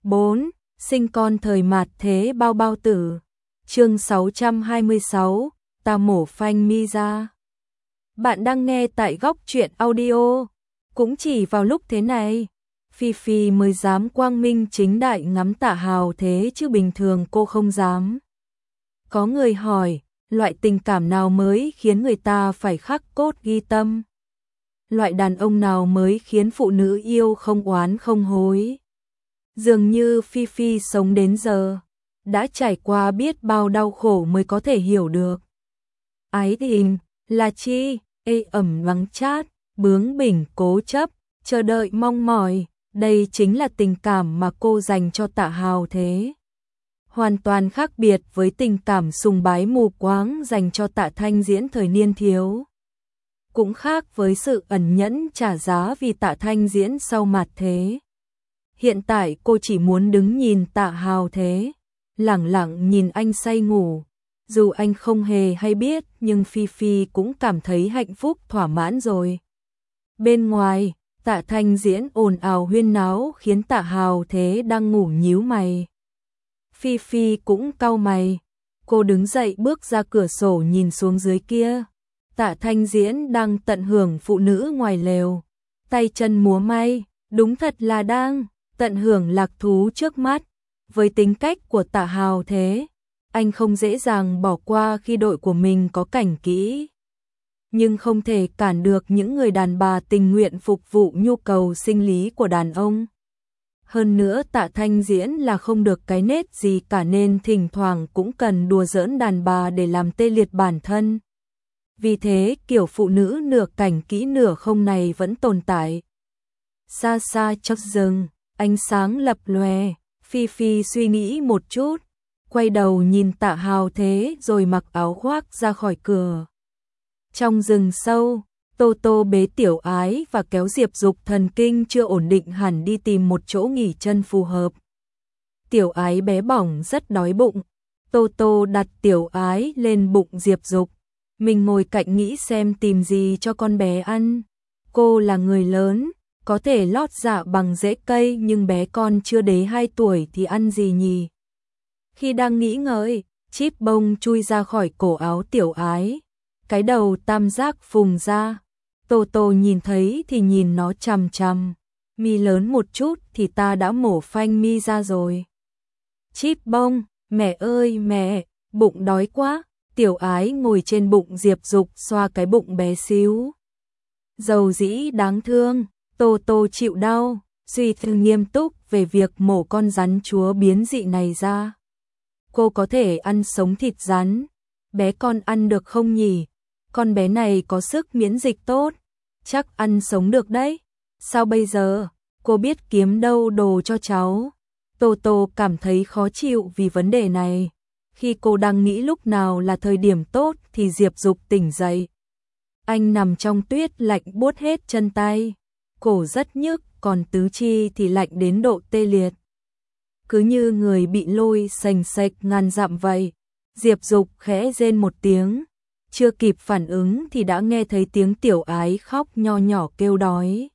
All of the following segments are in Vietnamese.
4. Sinh con thời mạt thế bao bao tử. Chương 626, ta mổ phanh mi ra. Bạn đang nghe tại Góc Truyện Audio. Cũng chỉ vào lúc thế này, Phi Phi mới dám quang minh chính đại ngắm Tạ Hào thế chứ bình thường cô không dám. Có người hỏi, loại tình cảm nào mới khiến người ta phải khắc cốt ghi tâm? Loại đàn ông nào mới khiến phụ nữ yêu không oán không hối? Dường như Phi Phi sống đến giờ, đã trải qua biết bao đau khổ mới có thể hiểu được. Ái tình là chi? Ê ẩm vắng chát, bướng bỉnh cố chấp, chờ đợi mong mỏi, đây chính là tình cảm mà cô dành cho Tạ Hào thế. Hoàn toàn khác biệt với tình cảm sùng bái mù quáng dành cho Tạ Thanh Diễn thời niên thiếu. Cũng khác với sự ẩn nhẫn trả giá vì Tạ Thanh Diễn sau mạt thế. Hiện tại cô chỉ muốn đứng nhìn Tạ Hào thế, lẳng lặng nhìn anh say ngủ. Dù anh không hề hay biết nhưng Phi Phi cũng cảm thấy hạnh phúc thỏa mãn rồi. Bên ngoài, Tạ Thanh Diễn ồn ào huyên náo khiến Tạ Hào thế đang ngủ nhíu mày. Phi Phi cũng cau mày. Cô đứng dậy bước ra cửa sổ nhìn xuống dưới kia. Tạ Thanh Diễn đang tận hưởng phụ nữ ngoài lều. Tay chân múa may, đúng thật là đang tận hưởng lạc thú trước mắt. Với tính cách của Tạ Hào thế, anh không dễ dàng bỏ qua khi đội của mình có cảnh kỹ. Nhưng không thể cản được những người đàn bà tình nguyện phục vụ nhu cầu sinh lý của đàn ông. Hơn nữa Tạ Thanh Diễn là không được cái nết gì cả nên thỉnh thoảng cũng cần đùa giỡn đàn bà để làm tê liệt bản thân. Vì thế kiểu phụ nữ nửa cảnh kỹ nửa không này vẫn tồn tại. Xa xa trong rừng, ánh sáng lập lòe, Phi Phi suy nghĩ một chút, quay đầu nhìn Tạ Hào thế rồi mặc áo khoác ra khỏi cửa. Trong rừng sâu, Tô Tô bế Tiểu Ái và kéo Diệp Dục thần kinh chưa ổn định hẳn đi tìm một chỗ nghỉ chân phù hợp. Tiểu Ái bé bỏng rất đói bụng. Tô Tô đặt Tiểu Ái lên bụng Diệp Dục. Mình ngồi cạnh nghĩ xem tìm gì cho con bé ăn. Cô là người lớn, có thể lót dạ bằng rễ cây nhưng bé con chưa đến 2 tuổi thì ăn gì nhỉ? Khi đang nghĩ ngợi, chip bông chui ra khỏi cổ áo Tiểu Ái. Cái đầu tam giác phùng ra. Tô Tô nhìn thấy thì nhìn nó chằm chằm. Mi lớn một chút thì ta đã mổ phanh mi ra rồi. Chip bông, mẹ ơi mẹ, bụng đói quá. Tiểu Ái ngồi trên bụng Diệp Dục xoa cái bụng bé xíu. Dầu dĩ đáng thương, Tô Tô chịu đau, suy tư nghiêm túc về việc mổ con rắn chúa biến dị này ra. Cô có thể ăn sống thịt rắn. Bé con ăn được không nhỉ? Con bé này có sức miễn dịch tốt, chắc ăn sống được đấy. Sao bây giờ? Cô biết kiếm đâu đồ cho cháu. Tô Tô cảm thấy khó chịu vì vấn đề này. Khi cô đang nghĩ lúc nào là thời điểm tốt thì Diệp Dục tỉnh dậy. Anh nằm trong tuyết lạnh buốt hết chân tay. Cổ rất nhức, còn tứ chi thì lạnh đến độ tê liệt. Cứ như người bị lôi sành sạch ngàn dặm vậy. Diệp Dục khẽ rên một tiếng. Chưa kịp phản ứng thì đã nghe thấy tiếng Tiểu Ái khóc nho nhỏ kêu đói.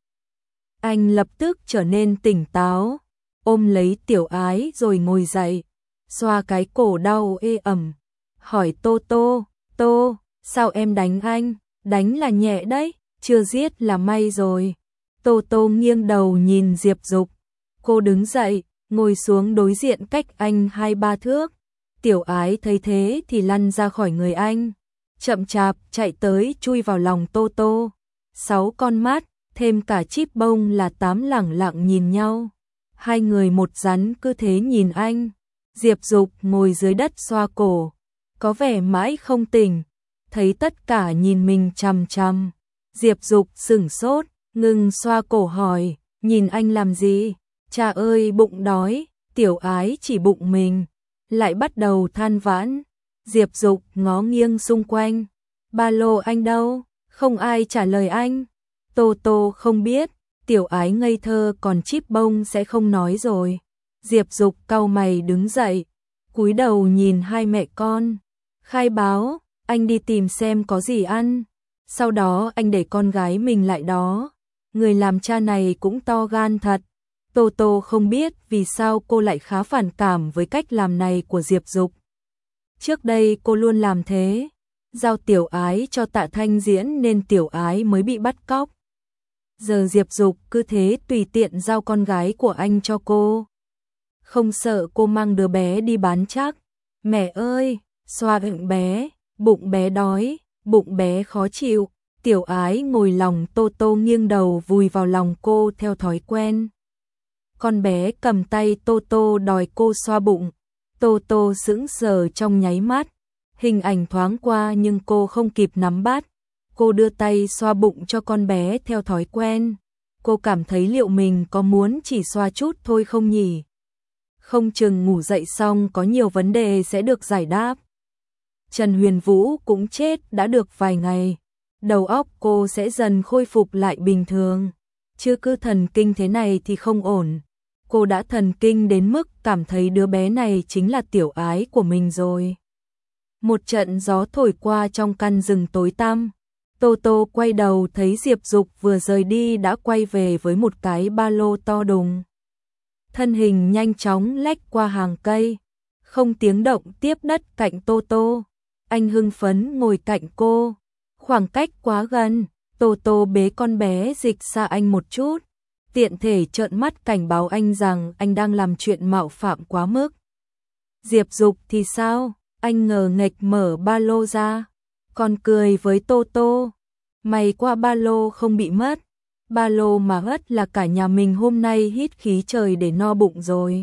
Anh lập tức trở nên tỉnh táo, ôm lấy Tiểu Ái rồi ngồi dậy, xoa cái cổ đau ê ẩm, hỏi Tô Tô, Tô, sao em đánh anh? Đánh là nhẹ đấy, chưa giết là may rồi. Tô Tô nghiêng đầu nhìn Diệp Dục, cô đứng dậy, ngồi xuống đối diện cách anh 2-3 thước. Tiểu Ái thấy thế thì lăn ra khỏi người anh. Chậm chạp chạy tới chui vào lòng Tô Tô. 6 con mắt, thêm cả chip bông là 8 lẳng lặng nhìn nhau. Hai người một rắn cứ thế nhìn anh. Diệp Dục ngồi dưới đất xoa cổ, có vẻ mãi không tỉnh. Thấy tất cả nhìn mình chằm chằm. Diệp Dục sửng sốt, ngừng xoa cổ hỏi, nhìn anh làm gì? Cha ơi bụng đói. Tiểu Ái chỉ bụng mình, lại bắt đầu than vãn. Diệp Dục ngó nghiêng xung quanh. Ba lô anh đâu? Không ai trả lời anh. Tô Tô không biết. Tiểu Ái ngây thơ còn chip bông sẽ không nói rồi. Diệp Dục cau mày đứng dậy, cúi đầu nhìn hai mẹ con. Khai báo, anh đi tìm xem có gì ăn. Sau đó anh để con gái mình lại đó. Người làm cha này cũng to gan thật. Tô Tô không biết vì sao cô lại khá phản cảm với cách làm này của Diệp Dục. Trước đây cô luôn làm thế, giao Tiểu Ái cho Tạ Thanh diễn nên Tiểu Ái mới bị bắt cóc. Giờ Diệp Dục cứ thế tùy tiện giao con gái của anh cho cô. Không sợ cô mang đứa bé đi bán chắc. Mẹ ơi, xoa bụng bé đói, bụng bé khó chịu. Tiểu Ái ngồi lòng Tô Tô nghiêng đầu vùi vào lòng cô theo thói quen. Con bé cầm tay Tô Tô đòi cô xoa bụng. Tô Tô sững sờ trong nháy mắt. Hình ảnh thoáng qua nhưng cô không kịp nắm bắt. Cô đưa tay xoa bụng cho con bé theo thói quen. Cô cảm thấy liệu mình có muốn chỉ xoa chút thôi không nhỉ? Không chừng ngủ dậy xong có nhiều vấn đề sẽ được giải đáp. Trần Huyền Vũ cũng chết đã được vài ngày. Đầu óc cô sẽ dần khôi phục lại bình thường. Chứ cứ thần kinh thế này thì không ổn. Cô đã thần kinh đến mức cảm thấy đứa bé này chính là Tiểu Ái của mình rồi. Một trận gió thổi qua trong căn rừng tối tăm. Tô Tô quay đầu thấy Diệp Dục vừa rời đi đã quay về với một cái ba lô to đùng. Thân hình nhanh chóng lách qua hàng cây, không tiếng động tiếp đất cạnh Tô Tô. Anh hưng phấn ngồi cạnh cô, khoảng cách quá gần, Tô Tô bế con bé dịch xa anh một chút, tiện thể trợn mắt cảnh báo anh rằng anh đang làm chuyện mạo phạm quá mức. Diệp Dục thì sao? Anh ngờ nghệch mở ba lô ra, còn cười với Tô Tô. May qua ba lô không bị mất. Ba lô mà mất là cả nhà mình hôm nay hít khí trời để no bụng rồi.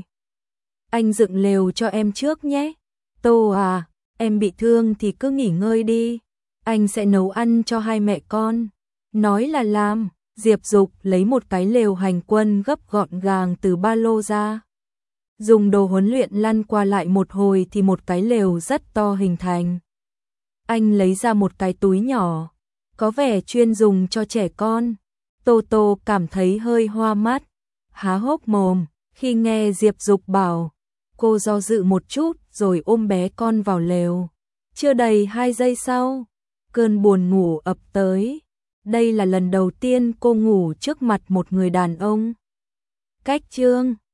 Anh dựng lều cho em trước nhé. Tô à, em bị thương thì cứ nghỉ ngơi đi. Anh sẽ nấu ăn cho hai mẹ con. Nói là làm, Diệp Dục lấy một cái lều hành quân gấp gọn gàng từ ba lô ra. Dùng đồ huấn luyện lăn qua lại một hồi thì một cái lều rất to hình thành. Anh lấy ra một cái túi nhỏ, có vẻ chuyên dùng cho trẻ con. Tô Tô cảm thấy hơi hoa mắt, há hốc mồm khi nghe Diệp Dục bảo. Cô do dự một chút rồi ôm bé con vào lều. Chưa đầy 2 giây sau, cơn buồn ngủ ập tới. Đây là lần đầu tiên cô ngủ trước mặt một người đàn ông. Cách chương